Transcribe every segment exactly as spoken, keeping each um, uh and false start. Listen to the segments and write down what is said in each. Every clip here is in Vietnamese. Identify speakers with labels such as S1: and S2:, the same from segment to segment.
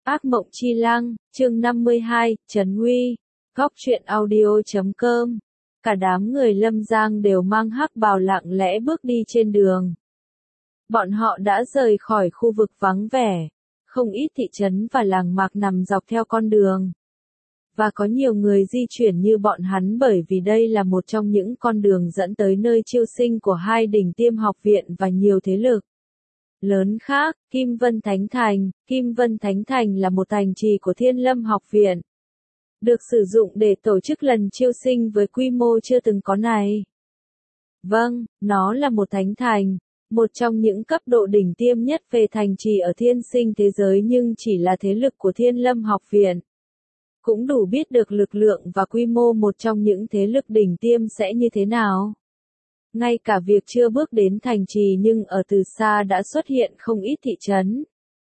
S1: Ác mộng chi lăng, chương năm mươi hai, Trấn Uy, góc truyện audio chấm com. Cả đám người Lâm Giang đều mang hắc bào lặng lẽ bước đi trên đường. Bọn họ đã rời khỏi khu vực vắng vẻ, không ít thị trấn và làng mạc nằm dọc theo con đường. Và có nhiều người di chuyển như bọn hắn bởi vì đây là một trong những con đường dẫn tới nơi chiêu sinh của hai đỉnh tiêm học viện và nhiều thế lực lớn khác. Kim Vân Thánh Thành. Kim Vân Thánh Thành là một thành trì của Thiên Lâm học viện, được sử dụng để tổ chức lần chiêu sinh với quy mô chưa từng có này. Vâng, nó là một thánh thành, một trong những cấp độ đỉnh tiêm nhất về thành trì ở thiên sinh thế giới, nhưng chỉ là thế lực của Thiên Lâm học viện. Cũng đủ biết được lực lượng và quy mô một trong những thế lực đỉnh tiêm sẽ như thế nào. Ngay cả việc chưa bước đến thành trì nhưng ở từ xa đã xuất hiện không ít thị trấn,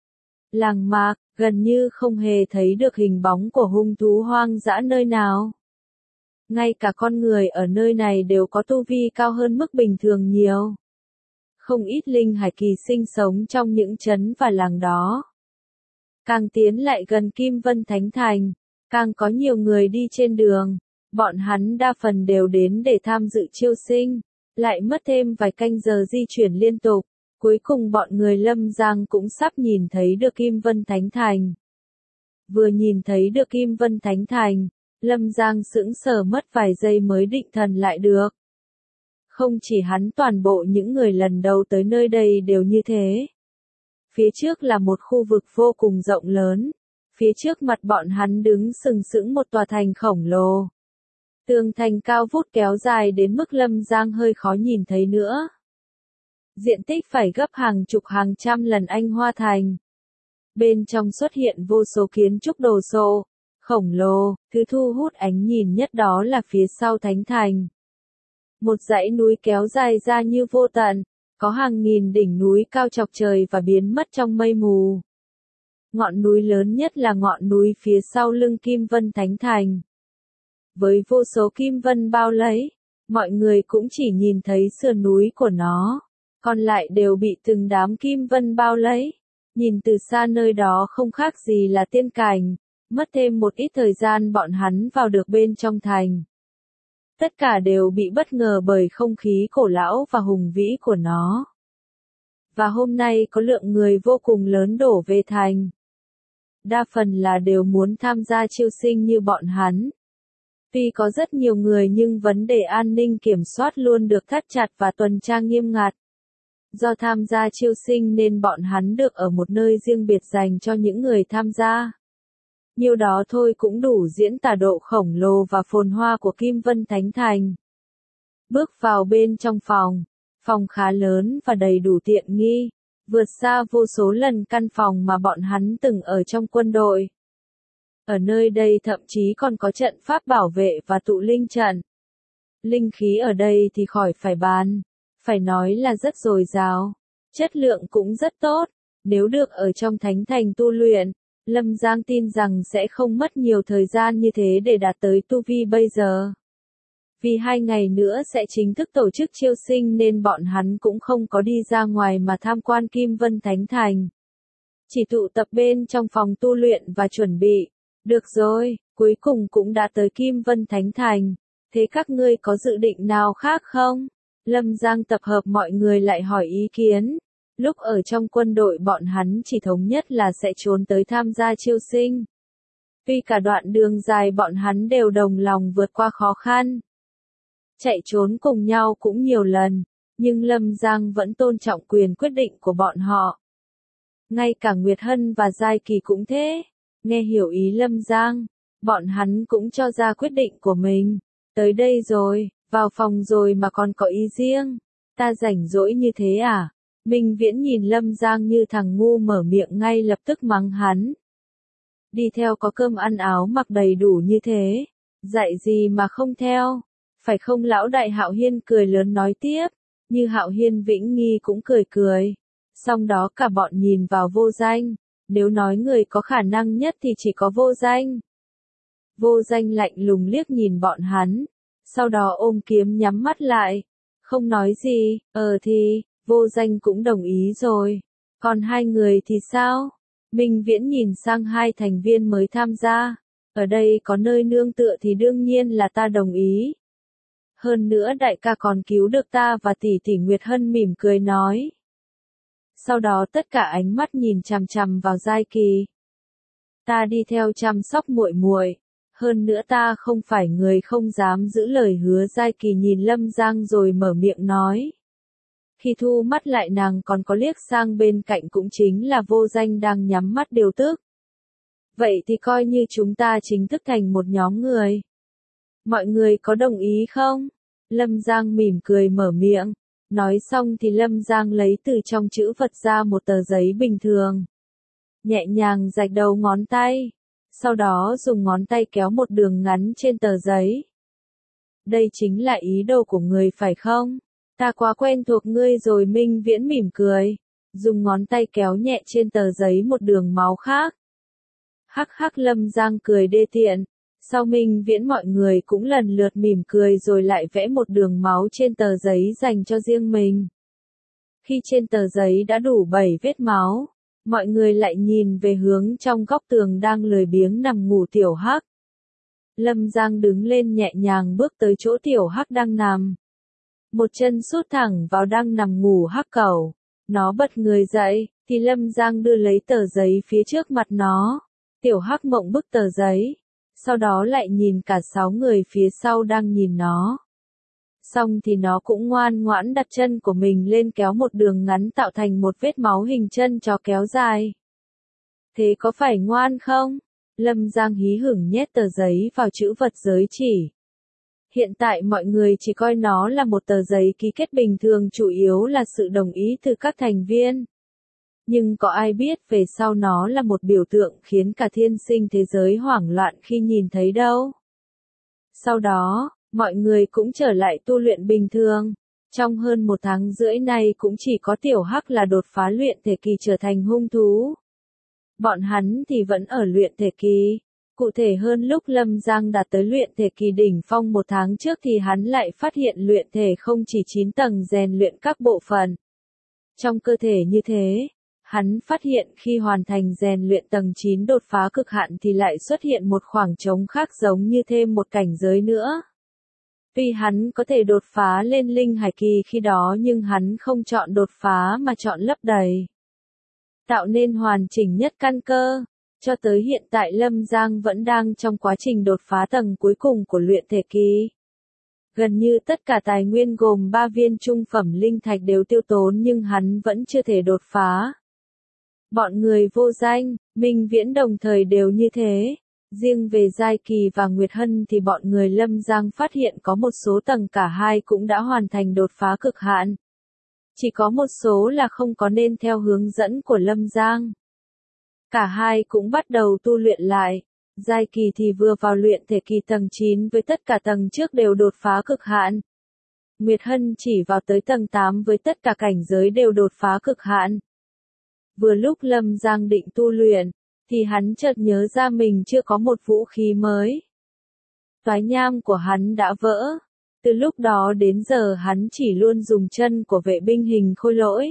S1: làng mạc, gần như không hề thấy được hình bóng của hung thú hoang dã nơi nào. Ngay cả con người ở nơi này đều có tu vi cao hơn mức bình thường nhiều. Không ít linh hải kỳ sinh sống trong những trấn và làng đó. Càng tiến lại gần Kim Vân Thánh Thành, càng có nhiều người đi trên đường. Bọn hắn đa phần đều đến để tham dự chiêu sinh, lại mất thêm vài canh giờ di chuyển liên tục. Cuối cùng bọn người Lâm Giang cũng sắp nhìn thấy được Kim Vân Thánh Thành. Vừa nhìn thấy được Kim Vân Thánh Thành, Lâm Giang sững sờ mất vài giây mới định thần lại được. Không chỉ hắn, toàn bộ những người lần đầu tới nơi đây đều như thế. Phía trước là một khu vực vô cùng rộng lớn. Phía trước mặt bọn hắn đứng sừng sững một tòa thành khổng lồ. Tường thành cao vút kéo dài đến mức Lâm Giang hơi khó nhìn thấy nữa. Diện tích phải gấp hàng chục hàng trăm lần Anh Hoa Thành. Bên trong xuất hiện vô số kiến trúc đồ sộ, khổng lồ. Thứ thu hút ánh nhìn nhất đó là phía sau thánh thành. Một dãy núi kéo dài ra như vô tận, có hàng nghìn đỉnh núi cao chọc trời và biến mất trong mây mù. Ngọn núi lớn nhất là ngọn núi phía sau lưng Kim Vân Thánh Thành. Với vô số kim vân bao lấy, mọi người cũng chỉ nhìn thấy sườn núi của nó, còn lại đều bị từng đám kim vân bao lấy. Nhìn từ xa nơi đó không khác gì là tiên cảnh, mất thêm một ít thời gian bọn hắn vào được bên trong thành. Tất cả đều bị bất ngờ bởi không khí cổ lão và hùng vĩ của nó. Và hôm nay có lượng người vô cùng lớn đổ về thành. Đa phần là đều muốn tham gia chiêu sinh như bọn hắn. Tuy có rất nhiều người nhưng vấn đề an ninh kiểm soát luôn được thắt chặt và tuần tra nghiêm ngặt. Do tham gia chiêu sinh nên bọn hắn được ở một nơi riêng biệt dành cho những người tham gia. Nhiêu đó thôi cũng đủ diễn tả độ khổng lồ và phồn hoa của Kim Vân Thánh Thành. Bước vào bên trong phòng, phòng khá lớn và đầy đủ tiện nghi, vượt xa vô số lần căn phòng mà bọn hắn từng ở trong quân đội. Ở nơi đây thậm chí còn có trận pháp bảo vệ và tụ linh trận. Linh khí ở đây thì khỏi phải bàn, phải nói là rất dồi dào, chất lượng cũng rất tốt. Nếu được ở trong thánh thành tu luyện, Lâm Giang tin rằng sẽ không mất nhiều thời gian như thế để đạt tới tu vi bây giờ. Vì hai ngày nữa sẽ chính thức tổ chức chiêu sinh nên bọn hắn cũng không có đi ra ngoài mà tham quan Kim Vân Thánh Thành. Chỉ tụ tập bên trong phòng tu luyện và chuẩn bị. Được rồi, cuối cùng cũng đã tới Kim Vân Thánh Thành. Thế các ngươi có dự định nào khác không? Lâm Giang tập hợp mọi người lại hỏi ý kiến. Lúc ở trong quân đội bọn hắn chỉ thống nhất là sẽ trốn tới tham gia chiêu sinh. Tuy cả đoạn đường dài bọn hắn đều đồng lòng vượt qua khó khăn, chạy trốn cùng nhau cũng nhiều lần, nhưng Lâm Giang vẫn tôn trọng quyền quyết định của bọn họ. Ngay cả Nguyệt Hân và Giai Kỳ cũng thế. Nghe hiểu ý Lâm Giang, bọn hắn cũng cho ra quyết định của mình. Tới đây rồi, vào phòng rồi mà còn có ý riêng. Ta rảnh rỗi như thế à? Minh Viễn nhìn Lâm Giang như thằng ngu mở miệng ngay lập tức mắng hắn. Đi theo có cơm ăn áo mặc đầy đủ như thế, dạy gì mà không theo? Phải không? Lão đại Hạo Hiên cười lớn nói tiếp, như Hạo Hiên Vĩnh Nghi cũng cười cười. Xong đó cả bọn nhìn vào Vô Danh. Nếu nói người có khả năng nhất thì chỉ có Vô Danh. Vô Danh lạnh lùng liếc nhìn bọn hắn, sau đó ôm kiếm nhắm mắt lại, không nói gì. Ờ thì, Vô Danh cũng đồng ý rồi. Còn hai người thì sao? Minh Viễn nhìn sang hai thành viên mới tham gia. Ở đây có nơi nương tựa thì đương nhiên là ta đồng ý. Hơn nữa đại ca còn cứu được ta và tỷ tỷ Nguyệt Hân mỉm cười nói. Sau đó tất cả ánh mắt nhìn chằm chằm vào Giai Kỳ. Ta đi theo chăm sóc muội muội, hơn nữa ta không phải người không dám giữ lời hứa. Giai Kỳ nhìn Lâm Giang rồi mở miệng nói. Khi thu mắt lại nàng còn có liếc sang bên cạnh cũng chính là Vô Danh đang nhắm mắt điều tức. Vậy thì coi như chúng ta chính thức thành một nhóm người. Mọi người có đồng ý không? Lâm Giang mỉm cười mở miệng. Nói xong thì Lâm Giang lấy từ trong chữ vật ra một tờ giấy bình thường. Nhẹ nhàng rạch đầu ngón tay. Sau đó dùng ngón tay kéo một đường ngắn trên tờ giấy. Đây chính là ý đồ của người phải không? Ta quá quen thuộc ngươi rồi. Minh Viễn mỉm cười. Dùng ngón tay kéo nhẹ trên tờ giấy một đường máu khác. Hắc hắc, Lâm Giang cười đê tiện. Sau Minh Viễn mọi người cũng lần lượt mỉm cười rồi lại vẽ một đường máu trên tờ giấy dành cho riêng mình. Khi trên tờ giấy đã đủ bảy vết máu, mọi người lại nhìn về hướng trong góc tường đang lười biếng nằm ngủ Tiểu Hắc. Lâm Giang đứng lên nhẹ nhàng bước tới chỗ Tiểu Hắc đang nằm. Một chân sút thẳng vào đang nằm ngủ Hắc Cẩu. Nó bật người dậy, thì Lâm Giang đưa lấy tờ giấy phía trước mặt nó. Tiểu Hắc mộng bức tờ giấy. Sau đó lại nhìn cả sáu người phía sau đang nhìn nó. Xong thì nó cũng ngoan ngoãn đặt chân của mình lên kéo một đường ngắn tạo thành một vết máu hình chân chó kéo dài. Thế có phải ngoan không? Lâm Giang hí hửng nhét tờ giấy vào chữ vật giới chỉ. Hiện tại mọi người chỉ coi nó là một tờ giấy ký kết bình thường, chủ yếu là sự đồng ý từ các thành viên. Nhưng có ai biết về sau nó là một biểu tượng khiến cả thiên sinh thế giới hoảng loạn khi nhìn thấy đâu. Sau đó, mọi người cũng trở lại tu luyện bình thường. Trong hơn một tháng rưỡi này cũng chỉ có Tiểu Hắc là đột phá luyện thể kỳ trở thành hung thú. Bọn hắn thì vẫn ở luyện thể kỳ. Cụ thể hơn, lúc Lâm Giang đạt tới luyện thể kỳ đỉnh phong một tháng trước thì hắn lại phát hiện luyện thể không chỉ chín tầng rèn luyện các bộ phận trong cơ thể như thế. Hắn phát hiện khi hoàn thành rèn luyện tầng chín đột phá cực hạn thì lại xuất hiện một khoảng trống khác, giống như thêm một cảnh giới nữa. Tuy hắn có thể đột phá lên linh hải kỳ khi đó nhưng hắn không chọn đột phá mà chọn lấp đầy, tạo nên hoàn chỉnh nhất căn cơ. Cho tới hiện tại Lâm Giang vẫn đang trong quá trình đột phá tầng cuối cùng của luyện thể kỳ. Gần như tất cả tài nguyên gồm ba viên trung phẩm linh thạch đều tiêu tốn nhưng hắn vẫn chưa thể đột phá. Bọn người Vô Danh, Minh Viễn đồng thời đều như thế. Riêng về Giai Kỳ và Nguyệt Hân thì bọn người Lâm Giang phát hiện có một số tầng cả hai cũng đã hoàn thành đột phá cực hạn. Chỉ có một số là không có nên theo hướng dẫn của Lâm Giang. Cả hai cũng bắt đầu tu luyện lại. Giai Kỳ thì vừa vào luyện thể kỳ tầng chín với tất cả tầng trước đều đột phá cực hạn. Nguyệt Hân chỉ vào tới tầng tám với tất cả cảnh giới đều đột phá cực hạn. Vừa lúc Lâm Giang định tu luyện, thì hắn chợt nhớ ra mình chưa có một vũ khí mới. Toái nham của hắn đã vỡ. Từ lúc đó đến giờ hắn chỉ luôn dùng chân của vệ binh hình khôi lỗi.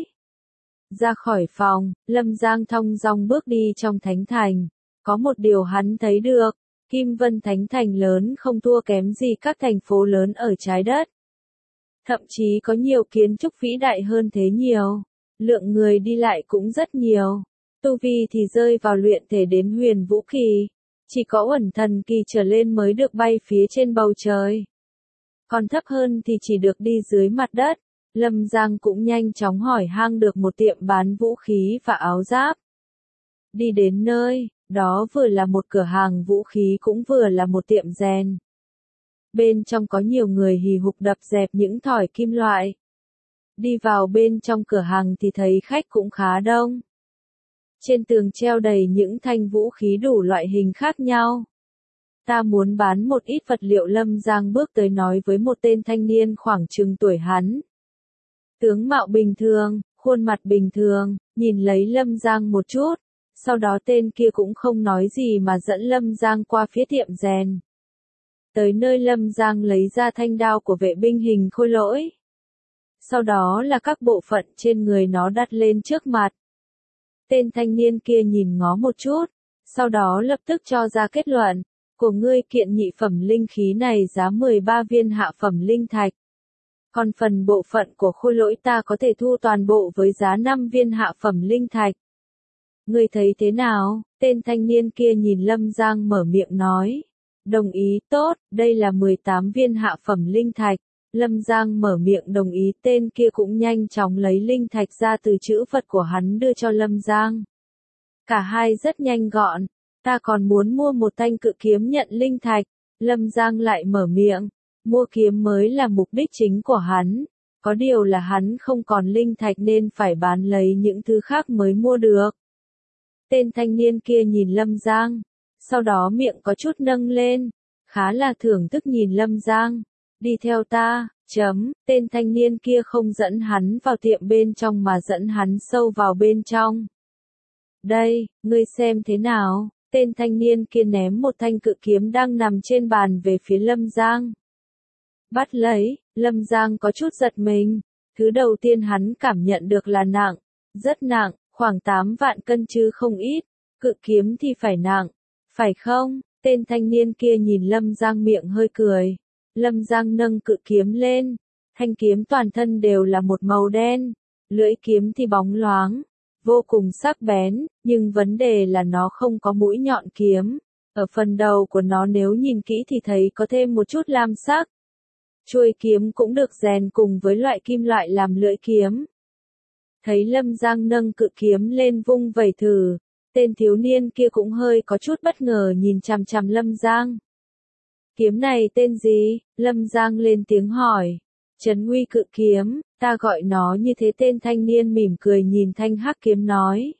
S1: Ra khỏi phòng, Lâm Giang thong dong bước đi trong thánh thành. Có một điều hắn thấy được, Kim Vân Thánh Thành lớn không thua kém gì các thành phố lớn ở trái đất. Thậm chí có nhiều kiến trúc vĩ đại hơn thế nhiều. Lượng người đi lại cũng rất nhiều. Tu vi thì rơi vào luyện thể đến huyền vũ kỳ. Chỉ có uẩn thần kỳ trở lên mới được bay phía trên bầu trời. Còn thấp hơn thì chỉ được đi dưới mặt đất. Lâm Giang cũng nhanh chóng hỏi han được một tiệm bán vũ khí và áo giáp. Đi đến nơi, đó vừa là một cửa hàng vũ khí cũng vừa là một tiệm rèn. Bên trong có nhiều người hì hục đập dẹp những thỏi kim loại. Đi vào bên trong cửa hàng thì thấy khách cũng khá đông. Trên tường treo đầy những thanh vũ khí đủ loại hình khác nhau. Ta muốn bán một ít vật liệu. Lâm Giang bước tới nói với một tên thanh niên khoảng chừng tuổi hắn. Tướng mạo bình thường, khuôn mặt bình thường, nhìn lấy Lâm Giang một chút. Sau đó tên kia cũng không nói gì mà dẫn Lâm Giang qua phía tiệm rèn. Tới nơi Lâm Giang lấy ra thanh đao của vệ binh hình khôi lỗi. Sau đó là các bộ phận trên người nó đặt lên trước mặt. Tên thanh niên kia nhìn ngó một chút, sau đó lập tức cho ra kết luận, của ngươi kiện nhị phẩm linh khí này giá mười ba viên hạ phẩm linh thạch. Còn phần bộ phận của khôi lỗi ta có thể thu toàn bộ với giá năm viên hạ phẩm linh thạch. Ngươi thấy thế nào? Tên thanh niên kia nhìn Lâm Giang mở miệng nói. Đồng ý, tốt, đây là mười tám viên hạ phẩm linh thạch. Lâm Giang mở miệng đồng ý, tên kia cũng nhanh chóng lấy linh thạch ra từ chữ vật của hắn đưa cho Lâm Giang. Cả hai rất nhanh gọn, ta còn muốn mua một thanh cự kiếm nhận linh thạch. Lâm Giang lại mở miệng, mua kiếm mới là mục đích chính của hắn. Có điều là hắn không còn linh thạch nên phải bán lấy những thứ khác mới mua được. Tên thanh niên kia nhìn Lâm Giang, sau đó miệng có chút nâng lên, khá là thưởng thức nhìn Lâm Giang. Đi theo ta, chấm, tên thanh niên kia không dẫn hắn vào tiệm bên trong mà dẫn hắn sâu vào bên trong. Đây, ngươi xem thế nào? Tên thanh niên kia ném một thanh cự kiếm đang nằm trên bàn về phía Lâm Giang. Bắt lấy, Lâm Giang có chút giật mình. Thứ đầu tiên hắn cảm nhận được là nặng, rất nặng, khoảng tám vạn cân chứ không ít. Cự kiếm thì phải nặng, phải không? Tên thanh niên kia nhìn Lâm Giang miệng hơi cười. Lâm Giang nâng cự kiếm lên, thanh kiếm toàn thân đều là một màu đen, lưỡi kiếm thì bóng loáng, vô cùng sắc bén, nhưng vấn đề là nó không có mũi nhọn kiếm. Ở phần đầu của nó nếu nhìn kỹ thì thấy có thêm một chút lam sắc. Chuôi kiếm cũng được rèn cùng với loại kim loại làm lưỡi kiếm. Thấy Lâm Giang nâng cự kiếm lên vung vẩy thử, tên thiếu niên kia cũng hơi có chút bất ngờ nhìn chằm chằm Lâm Giang. Kiếm này tên gì? Lâm Giang lên tiếng hỏi. Trấn Uy cự kiếm, ta gọi nó như thế. Tên thanh niên mỉm cười nhìn thanh hắc kiếm nói.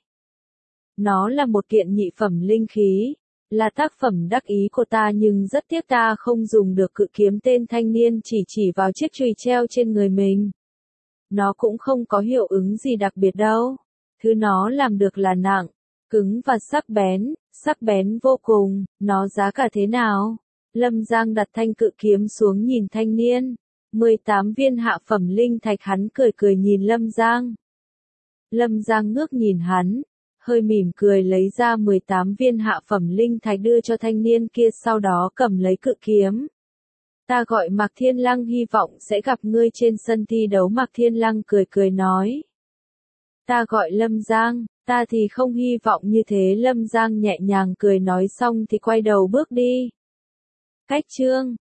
S1: Nó là một kiện nhị phẩm linh khí, là tác phẩm đắc ý của ta nhưng rất tiếc ta không dùng được cự kiếm. Tên thanh niên chỉ chỉ vào chiếc chùy treo trên người mình. Nó cũng không có hiệu ứng gì đặc biệt đâu. Thứ nó làm được là nặng, cứng và sắc bén, sắc bén vô cùng. Nó giá cả thế nào? Lâm Giang đặt thanh cự kiếm xuống nhìn thanh niên. mười tám viên hạ phẩm linh thạch. Hắn cười cười nhìn Lâm Giang. Lâm Giang ngước nhìn hắn, hơi mỉm cười lấy ra mười tám viên hạ phẩm linh thạch đưa cho thanh niên kia, sau đó cầm lấy cự kiếm. Ta gọi Mạc Thiên Lăng, hy vọng sẽ gặp ngươi trên sân thi đấu. Mạc Thiên Lăng cười cười nói. Ta gọi Lâm Giang, ta thì không hy vọng như thế. Lâm Giang nhẹ nhàng cười nói xong thì quay đầu bước đi. Cách chương